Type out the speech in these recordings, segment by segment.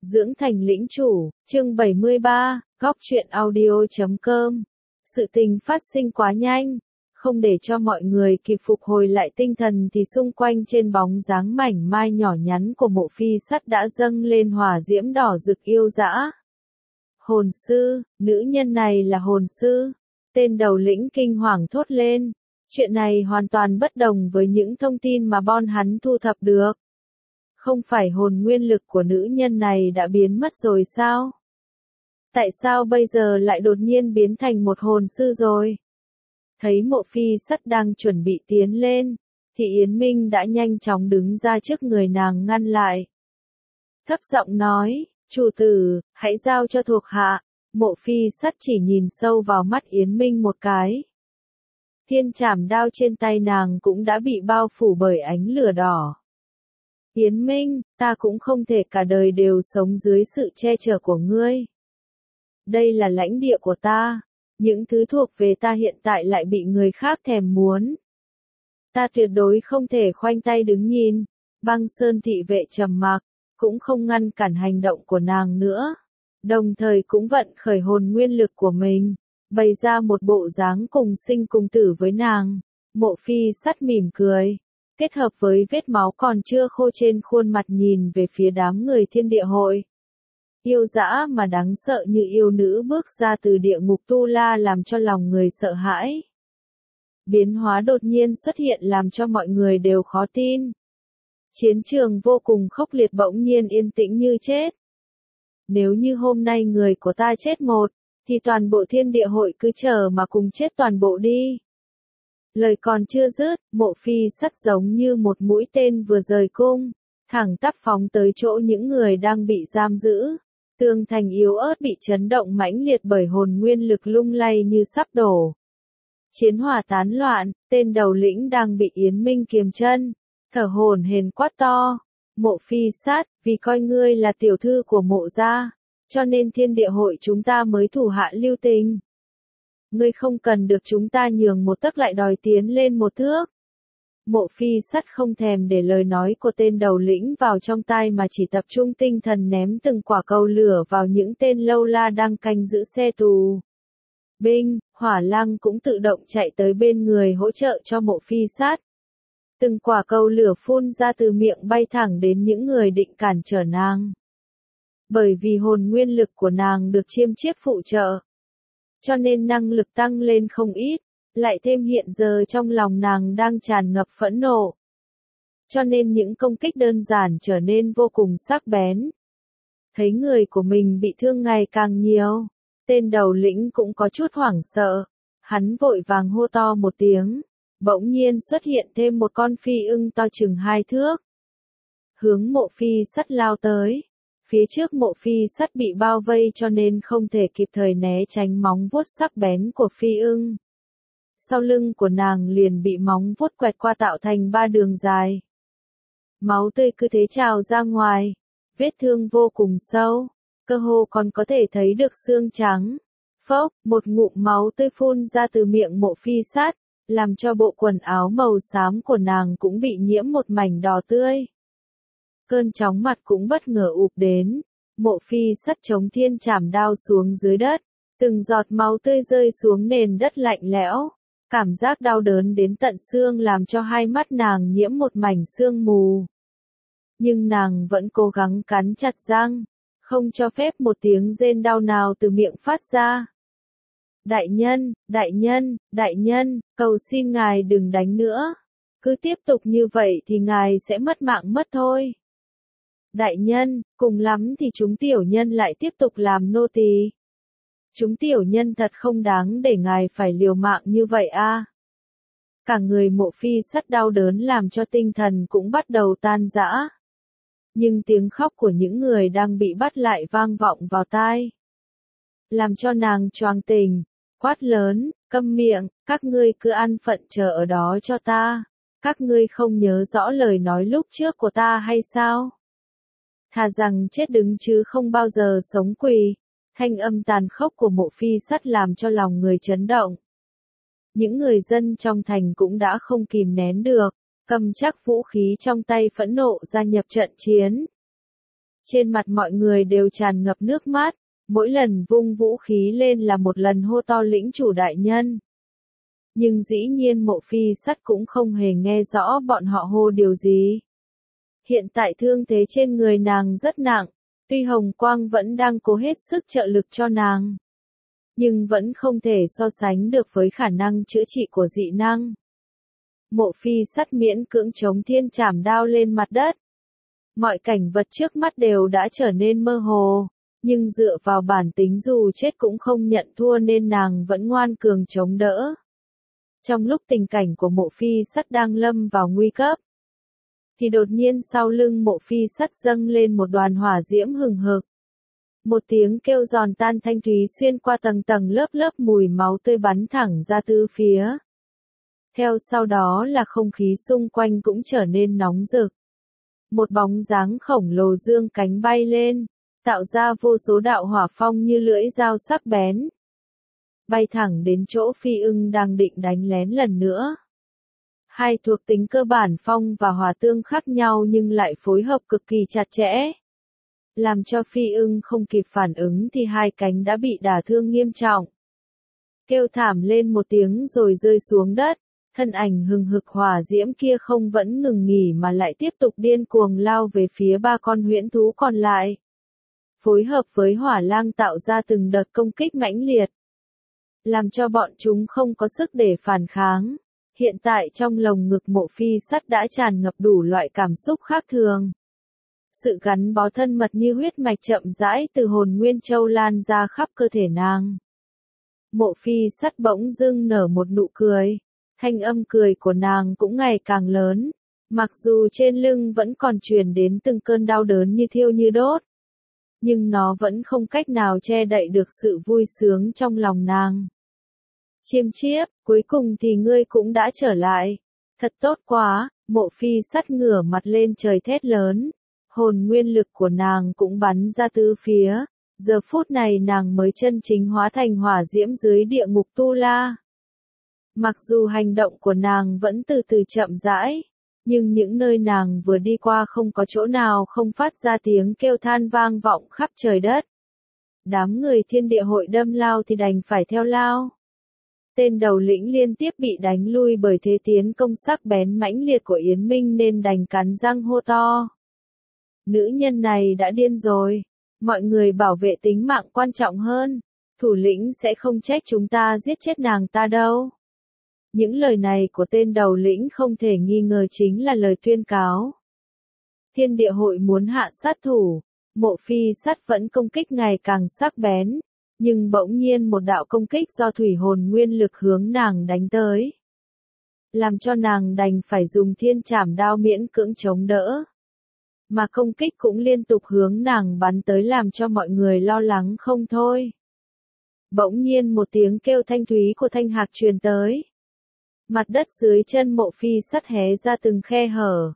Dưỡng thành lĩnh chủ, chương 73, góc truyện audio.com. Sự tình phát sinh quá nhanh, không để cho mọi người kịp phục hồi lại tinh thần thì xung quanh trên bóng dáng mảnh mai nhỏ nhắn của Mộ Phi Sắt đã dâng lên hỏa diễm đỏ rực yêu dã. Hồn sư, nữ nhân này là hồn sư. Tên đầu lĩnh kinh hoàng thốt lên. Chuyện này hoàn toàn bất đồng với những thông tin mà bọn hắn thu thập được. Không phải hồn nguyên lực của nữ nhân này đã biến mất rồi sao? Tại sao bây giờ lại đột nhiên biến thành một hồn sư rồi? Thấy Mộ Phi Sắt đang chuẩn bị tiến lên, thì Yến Minh đã nhanh chóng đứng ra trước người nàng ngăn lại. Thấp giọng nói, chủ tử, hãy giao cho thuộc hạ. Mộ Phi Sắt chỉ nhìn sâu vào mắt Yến Minh một cái. Thiên trảm đao trên tay nàng cũng đã bị bao phủ bởi ánh lửa đỏ. Yến Minh, ta cũng không thể cả đời đều sống dưới sự che chở của ngươi. Đây là lãnh địa của ta, những thứ thuộc về ta hiện tại lại bị người khác thèm muốn. Ta tuyệt đối không thể khoanh tay đứng nhìn. Băng Sơn thị vệ trầm mặc, cũng không ngăn cản hành động của nàng nữa. Đồng thời cũng vận khởi hồn nguyên lực của mình, bày ra một bộ dáng cùng sinh cùng tử với nàng. Mộ Phi Sắt mỉm cười, kết hợp với vết máu còn chưa khô trên khuôn mặt nhìn về phía đám người thiên địa hội. Yêu dã mà đáng sợ như yêu nữ bước ra từ địa ngục Tu La làm cho lòng người sợ hãi. Biến hóa đột nhiên xuất hiện làm cho mọi người đều khó tin. Chiến trường vô cùng khốc liệt bỗng nhiên yên tĩnh như chết. Nếu như hôm nay người của ta chết một, thì toàn bộ thiên địa hội cứ chờ mà cùng chết toàn bộ đi. Lời còn chưa dứt, Mộ Phi Sắt giống như một mũi tên vừa rời cung, thẳng tắp phóng tới chỗ những người đang bị giam giữ. Tường thành yếu ớt bị chấn động mãnh liệt bởi hồn nguyên lực lung lay như sắp đổ. Chiến hỏa tán loạn, tên đầu lĩnh đang bị Yến Minh kiềm chân, thở hổn hển quát to. Mộ Phi Sắt, vì coi ngươi là tiểu thư của Mộ gia, cho nên thiên địa hội chúng ta mới thủ hạ lưu tình. Ngươi không cần được chúng ta nhường một tấc lại đòi tiến lên một thước. Mộ Phi Sắt không thèm để lời nói của tên đầu lĩnh vào trong tai mà chỉ tập trung tinh thần ném từng quả cầu lửa vào những tên lâu la đang canh giữ xe tù. Binh, Hỏa Lăng cũng tự động chạy tới bên người hỗ trợ cho Mộ Phi Sắt. Từng quả cầu lửa phun ra từ miệng bay thẳng đến những người định cản trở nàng. Bởi vì hồn nguyên lực của nàng được chiêm chiếp phụ trợ, cho nên năng lực tăng lên không ít, lại thêm hiện giờ trong lòng nàng đang tràn ngập phẫn nộ. Cho nên những công kích đơn giản trở nên vô cùng sắc bén. Thấy người của mình bị thương ngày càng nhiều, tên đầu lĩnh cũng có chút hoảng sợ. Hắn vội vàng hô to một tiếng, bỗng nhiên xuất hiện thêm một con phi ưng to chừng 2 thước. Hướng Mộ Phi Sắt lao tới. Phía trước Mộ Phi Sắt bị bao vây cho nên không thể kịp thời né tránh móng vuốt sắc bén của phi ưng. Sau lưng của nàng liền bị móng vuốt quẹt qua tạo thành 3 đường dài. Máu tươi cứ thế trào ra ngoài, vết thương vô cùng sâu, cơ hồ còn có thể thấy được xương trắng. Phốc, một ngụm máu tươi phun ra từ miệng Mộ Phi Sắt, làm cho bộ quần áo màu xám của nàng cũng bị nhiễm một mảnh đỏ tươi. Cơn chóng mặt cũng bất ngờ ụp đến, Mộ Phi Sắt chống thiên trảm đao xuống dưới đất, từng giọt máu tươi rơi xuống nền đất lạnh lẽo, cảm giác đau đớn đến tận xương làm cho hai mắt nàng nhiễm một mảnh sương mù. Nhưng nàng vẫn cố gắng cắn chặt răng, không cho phép một tiếng rên đau nào từ miệng phát ra. Đại nhân, đại nhân, đại nhân, cầu xin ngài đừng đánh nữa. Cứ tiếp tục như vậy thì ngài sẽ mất mạng mất thôi. Đại nhân, cùng lắm thì chúng tiểu nhân lại tiếp tục làm nô tỳ. Chúng tiểu nhân thật không đáng để ngài phải liều mạng như vậy a. Cả người Mộ Phi Sắt đau đớn làm cho tinh thần cũng bắt đầu tan rã. Nhưng tiếng khóc của những người đang bị bắt lại vang vọng vào tai, làm cho nàng choàng tỉnh, quát lớn, câm miệng, các ngươi cứ ăn phận chờ ở đó cho ta. Các ngươi không nhớ rõ lời nói lúc trước của ta hay sao? Thà rằng chết đứng chứ không bao giờ sống quỳ. Thanh âm tàn khốc của Mộ Phi Sắt làm cho lòng người chấn động. Những người dân trong thành cũng đã không kìm nén được, cầm chắc vũ khí trong tay phẫn nộ gia nhập trận chiến. Trên mặt mọi người đều tràn ngập nước mắt, mỗi lần vung vũ khí lên là một lần hô to lĩnh chủ đại nhân. Nhưng dĩ nhiên Mộ Phi Sắt cũng không hề nghe rõ bọn họ hô điều gì. Hiện tại thương thế trên người nàng rất nặng, tuy Hồng Quang vẫn đang cố hết sức trợ lực cho nàng, nhưng vẫn không thể so sánh được với khả năng chữa trị của dị năng. Mộ Phi Sắt miễn cưỡng chống thiên trảm đao lên mặt đất. Mọi cảnh vật trước mắt đều đã trở nên mơ hồ, nhưng dựa vào bản tính dù chết cũng không nhận thua nên nàng vẫn ngoan cường chống đỡ. Trong lúc tình cảnh của Mộ Phi Sắt đang lâm vào nguy cấp, thì đột nhiên sau lưng Mộ Phi Sắt dâng lên một đoàn hỏa diễm hừng hực. Một tiếng kêu giòn tan thanh thúy xuyên qua tầng tầng lớp lớp mùi máu tươi bắn thẳng ra tứ phía. Theo sau đó là không khí xung quanh cũng trở nên nóng rực. Một bóng dáng khổng lồ dương cánh bay lên, tạo ra vô số đạo hỏa phong như lưỡi dao sắc bén. Bay thẳng đến chỗ Phi Ưng đang định đánh lén lần nữa. Hai thuộc tính cơ bản phong và hỏa tương khác nhau nhưng lại phối hợp cực kỳ chặt chẽ. Làm cho Phi Ưng không kịp phản ứng thì hai cánh đã bị đả thương nghiêm trọng. Kêu thảm lên một tiếng rồi rơi xuống đất, thân ảnh hừng hực hỏa diễm kia không vẫn ngừng nghỉ mà lại tiếp tục điên cuồng lao về phía ba con huyễn thú còn lại. Phối hợp với hỏa lang tạo ra từng đợt công kích mãnh liệt, làm cho bọn chúng không có sức để phản kháng. Hiện tại trong lồng ngực Mộ Phi Sắt đã tràn ngập đủ loại cảm xúc khác thường. Sự gắn bó thân mật như huyết mạch chậm rãi từ hồn nguyên châu lan ra khắp cơ thể nàng. Mộ Phi Sắt bỗng dưng nở một nụ cười, thanh âm cười của nàng cũng ngày càng lớn, mặc dù trên lưng vẫn còn truyền đến từng cơn đau đớn như thiêu như đốt. Nhưng nó vẫn không cách nào che đậy được sự vui sướng trong lòng nàng. Chiêm chiếp, cuối cùng thì ngươi cũng đã trở lại. Thật tốt quá, Mộ Phi Sắt ngửa mặt lên trời thét lớn. Hồn nguyên lực của nàng cũng bắn ra tứ phía. Giờ phút này nàng mới chân chính hóa thành hỏa diễm dưới địa ngục Tu La. Mặc dù hành động của nàng vẫn từ từ chậm rãi, nhưng những nơi nàng vừa đi qua không có chỗ nào không phát ra tiếng kêu than vang vọng khắp trời đất. Đám người thiên địa hội đâm lao thì đành phải theo lao. Tên đầu lĩnh liên tiếp bị đánh lui bởi thế tiến công sắc bén mãnh liệt của Yến Minh nên đành cắn răng hô to. Nữ nhân này đã điên rồi, mọi người bảo vệ tính mạng quan trọng hơn, thủ lĩnh sẽ không trách chúng ta giết chết nàng ta đâu. Những lời này của tên đầu lĩnh không thể nghi ngờ chính là lời tuyên cáo. Thiên địa hội muốn hạ sát thủ, Mộ Phi Sắt vẫn công kích ngày càng sắc bén, nhưng bỗng nhiên một đạo công kích do thủy hồn nguyên lực hướng nàng đánh tới. Làm cho nàng đành phải dùng thiên trảm đao miễn cưỡng chống đỡ. Mà công kích cũng liên tục hướng nàng bắn tới làm cho mọi người lo lắng không thôi. Bỗng nhiên một tiếng kêu thanh thúy của Thanh Hạc truyền tới. Mặt đất dưới chân Mộ Phi Sắt hé ra từng khe hở.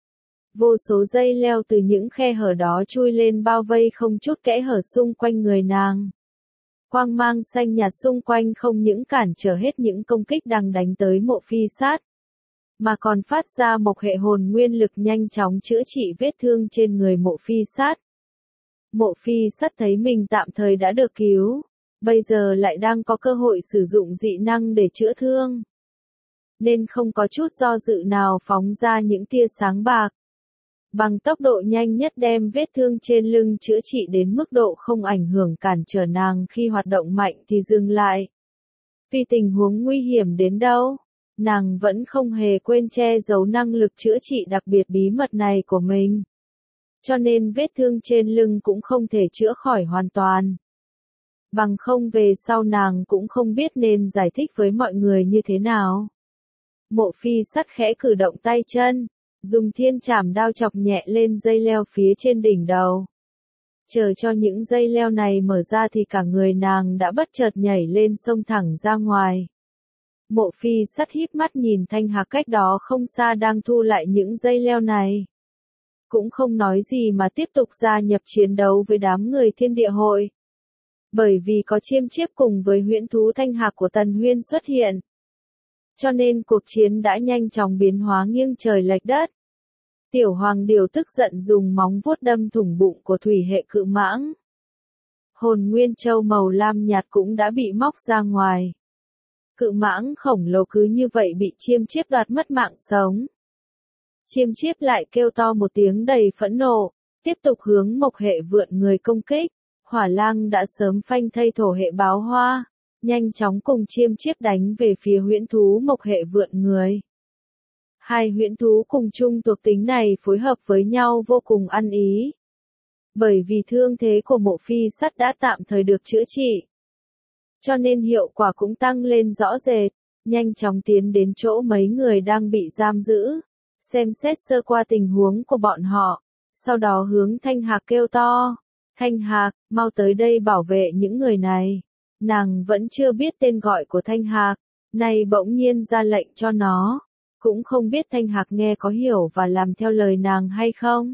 Vô số dây leo từ những khe hở đó chui lên bao vây không chút kẽ hở xung quanh người nàng. Quang mang xanh nhạt xung quanh không những cản trở hết những công kích đang đánh tới Mộ Phi Sắt, mà còn phát ra một hệ hồn nguyên lực nhanh chóng chữa trị vết thương trên người Mộ Phi Sắt. Mộ Phi Sắt thấy mình tạm thời đã được cứu, bây giờ lại đang có cơ hội sử dụng dị năng để chữa thương, nên không có chút do dự nào phóng ra những tia sáng bạc. Bằng tốc độ nhanh nhất đem vết thương trên lưng chữa trị đến mức độ không ảnh hưởng cản trở nàng khi hoạt động mạnh thì dừng lại. Vì tình huống nguy hiểm đến đâu, nàng vẫn không hề quên che giấu năng lực chữa trị đặc biệt bí mật này của mình. Cho nên vết thương trên lưng cũng không thể chữa khỏi hoàn toàn. Bằng không về sau nàng cũng không biết nên giải thích với mọi người như thế nào. Mộ Phi Sắt khẽ cử động tay chân, dùng thiên trảm đao chọc nhẹ lên dây leo phía trên đỉnh đầu. Chờ cho những dây leo này mở ra thì cả người nàng đã bất chợt nhảy lên xông thẳng ra ngoài. Mộ Phi Sắt híp mắt nhìn Thanh Hạc cách đó không xa đang thu lại những dây leo này. Cũng không nói gì mà tiếp tục gia nhập chiến đấu với đám người thiên địa hội. Bởi vì có chiêm chiếp cùng với huyễn thú Thanh Hạc của Tần Huyên xuất hiện. Cho nên cuộc chiến đã nhanh chóng biến hóa nghiêng trời lệch đất. Tiểu Hoàng Điểu tức giận dùng móng vuốt đâm thủng bụng của thủy hệ cự mãng. Hồn Nguyên Châu màu lam nhạt cũng đã bị móc ra ngoài. Cự mãng khổng lồ cứ như vậy bị chiêm chiếp đoạt mất mạng sống. Chiêm chiếp lại kêu to một tiếng đầy phẫn nộ, tiếp tục hướng mộc hệ vượn người công kích. Hỏa lang đã sớm phanh thây thổ hệ báo hoa, nhanh chóng cùng chiêm chiếp đánh về phía huyễn thú mộc hệ vượn người. Hai huyễn thú cùng chung thuộc tính này phối hợp với nhau vô cùng ăn ý. Bởi vì thương thế của Mộ Phi Sắt đã tạm thời được chữa trị, cho nên hiệu quả cũng tăng lên rõ rệt, nhanh chóng tiến đến chỗ mấy người đang bị giam giữ, xem xét sơ qua tình huống của bọn họ, sau đó hướng Thanh Hạc kêu to, Thanh Hạc, mau tới đây bảo vệ những người này. Nàng vẫn chưa biết tên gọi của Thanh Hạc, nay bỗng nhiên ra lệnh cho nó, cũng không biết Thanh Hạc nghe có hiểu và làm theo lời nàng hay không.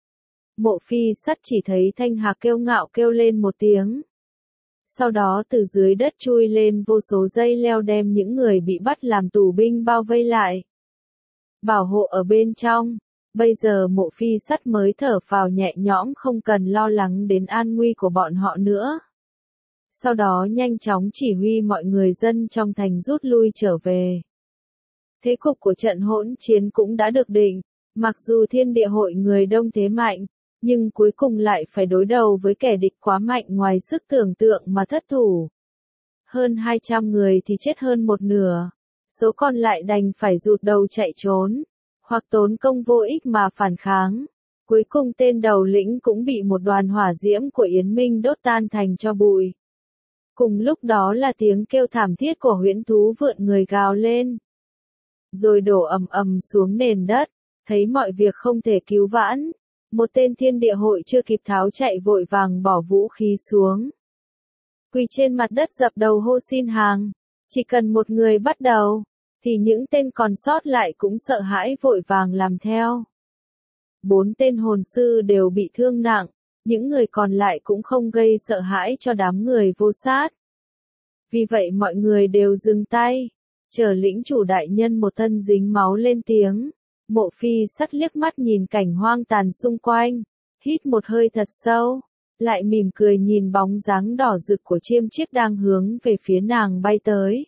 Mộ Phi Sắt chỉ thấy Thanh Hạc kiêu ngạo kêu lên một tiếng. Sau đó từ dưới đất chui lên vô số dây leo đem những người bị bắt làm tù binh bao vây lại. Bảo hộ ở bên trong, bây giờ Mộ Phi Sắt mới thở phào nhẹ nhõm không cần lo lắng đến an nguy của bọn họ nữa. Sau đó nhanh chóng chỉ huy mọi người dân trong thành rút lui trở về. Thế cục của trận hỗn chiến cũng đã được định, mặc dù thiên địa hội người đông thế mạnh, nhưng cuối cùng lại phải đối đầu với kẻ địch quá mạnh ngoài sức tưởng tượng mà thất thủ. Hơn 200 người thì chết hơn một nửa, số còn lại đành phải rụt đầu chạy trốn, hoặc tốn công vô ích mà phản kháng. Cuối cùng tên đầu lĩnh cũng bị một đoàn hỏa diễm của Yến Minh đốt tan thành tro bụi. Cùng lúc đó là tiếng kêu thảm thiết của huyễn thú vượn người gào lên, rồi đổ ầm ầm xuống nền đất, thấy mọi việc không thể cứu vãn. Một tên thiên địa hội chưa kịp tháo chạy vội vàng bỏ vũ khí xuống. Quỳ trên mặt đất dập đầu hô xin hàng. Chỉ cần một người bắt đầu, thì những tên còn sót lại cũng sợ hãi vội vàng làm theo. 4 tên hồn sư đều bị thương nặng, những người còn lại cũng không gây sợ hãi cho đám người vô sát. Vì vậy mọi người đều dừng tay, chờ lĩnh chủ đại nhân một thân dính máu lên tiếng. Mộ Phi Sắt liếc mắt nhìn cảnh hoang tàn xung quanh, hít một hơi thật sâu, lại mỉm cười nhìn bóng dáng đỏ rực của chiêm chiếc đang hướng về phía nàng bay tới.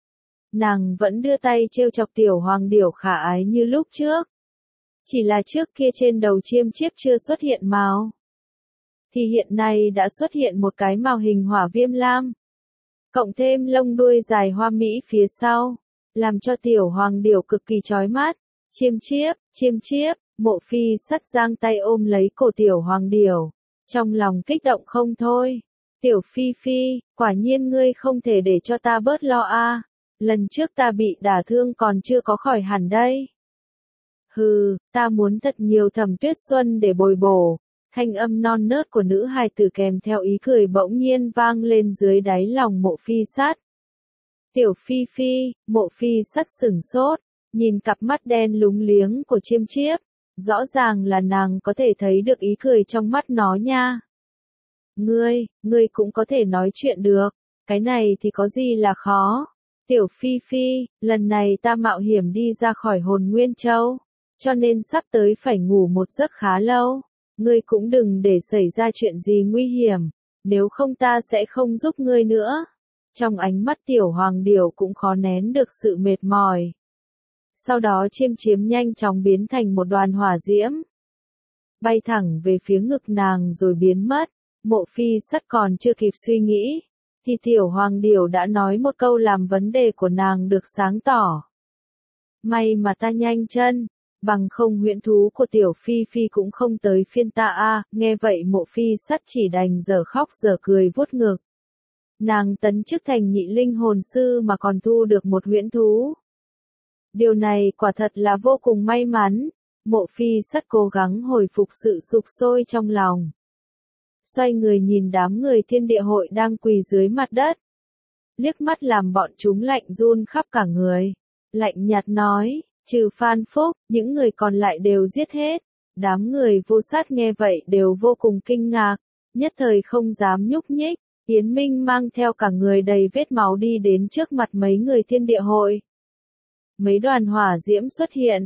Nàng vẫn đưa tay trêu chọc Tiểu Hoàng Điểu khả ái như lúc trước. Chỉ là trước kia trên đầu chiêm chiếc chưa xuất hiện mào, thì hiện nay đã xuất hiện một cái mào hình hỏa viêm lam. Cộng thêm lông đuôi dài hoa mỹ phía sau, làm cho Tiểu Hoàng Điểu cực kỳ chói mắt. Chiêm chiếp, Mộ Phi Sắt giang tay ôm lấy cổ Tiểu Hoàng Điểu, trong lòng kích động không thôi. Tiểu Phi Phi, quả nhiên ngươi không thể để cho ta bớt lo a. Lần trước ta bị đả thương còn chưa có khỏi hẳn đây. Hừ, ta muốn thật nhiều Thẩm Tuyết Xuân để bồi bổ. Thanh âm non nớt của nữ hài tử kèm theo ý cười bỗng nhiên vang lên dưới đáy lòng Mộ Phi Sắt. Tiểu Phi Phi, Mộ Phi Sắt sửng sốt, nhìn cặp mắt đen lúng liếng của chiêm chiếp, rõ ràng là nàng có thể thấy được ý cười trong mắt nó nha. Ngươi cũng có thể nói chuyện được, cái này thì có gì là khó. Tiểu Phi Phi, lần này ta mạo hiểm đi ra khỏi Hồn Nguyên Châu, cho nên sắp tới phải ngủ một giấc khá lâu. Ngươi cũng đừng để xảy ra chuyện gì nguy hiểm, nếu không ta sẽ không giúp ngươi nữa. Trong ánh mắt Tiểu Hoàng Điểu cũng khó nén được sự mệt mỏi. Sau đó chiêm nhanh chóng biến thành một đoàn hỏa diễm, bay thẳng về phía ngực nàng rồi biến mất. Mộ Phi Sắt còn chưa kịp suy nghĩ, thì Tiểu Hoàng Điểu đã nói một câu làm vấn đề của nàng được sáng tỏ. May mà ta nhanh chân, bằng không huyễn thú của Tiểu Phi Phi cũng không tới phiên ta a. Nghe vậy Mộ Phi Sắt chỉ đành dở khóc dở cười vuốt ngực. Nàng tấn chức thành nhị linh hồn sư mà còn thu được một huyễn thú. Điều này quả thật là vô cùng may mắn. Mộ Phi Sắt cố gắng hồi phục sự sục sôi trong lòng. Xoay người nhìn đám người thiên địa hội đang quỳ dưới mặt đất. Liếc mắt làm bọn chúng lạnh run khắp cả người. Lạnh nhạt nói, trừ Phan Phúc, những người còn lại đều giết hết. Đám người vô sát nghe vậy đều vô cùng kinh ngạc, nhất thời không dám nhúc nhích. Yến Minh mang theo cả người đầy vết máu đi đến trước mặt mấy người thiên địa hội. Mấy đoàn hỏa diễm xuất hiện,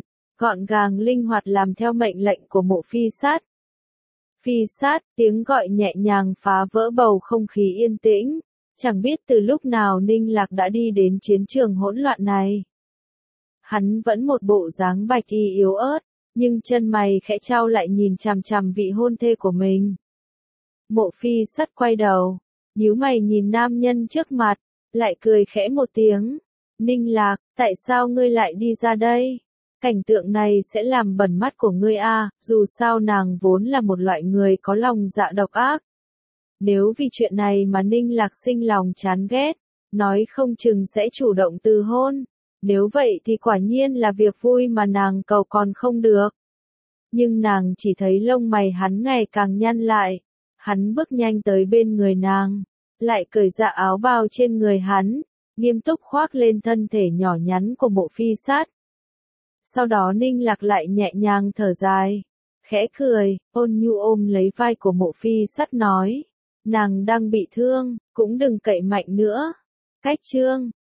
gọn gàng linh hoạt làm theo mệnh lệnh của Mộ Phi Sát. Phi Sát, tiếng gọi nhẹ nhàng phá vỡ bầu không khí yên tĩnh. Chẳng biết từ lúc nào Ninh Lạc đã đi đến chiến trường hỗn loạn này. Hắn vẫn một bộ dáng bạch y yếu ớt, nhưng chân mày khẽ chau lại nhìn chằm chằm vị hôn thê của mình. Mộ Phi Sát quay đầu, nhíu mày nhìn nam nhân trước mặt, lại cười khẽ một tiếng. Ninh Lạc, tại sao ngươi lại đi ra đây? Cảnh tượng này sẽ làm bẩn mắt của ngươi à, dù sao nàng vốn là một loại người có lòng dạ độc ác. Nếu vì chuyện này mà Ninh Lạc sinh lòng chán ghét, nói không chừng sẽ chủ động từ hôn. Nếu vậy thì quả nhiên là việc vui mà nàng cầu còn không được. Nhưng nàng chỉ thấy lông mày hắn ngày càng nhăn lại. Hắn bước nhanh tới bên người nàng, lại cởi dạ áo bào trên người hắn, nghiêm túc khoác lên thân thể nhỏ nhắn của Mộ Phi Sát. Sau đó Ninh Lạc lại nhẹ nhàng thở dài, khẽ cười, ôn nhu ôm lấy vai của Mộ Phi Sát nói, nàng đang bị thương, cũng đừng cậy mạnh nữa. Cách chương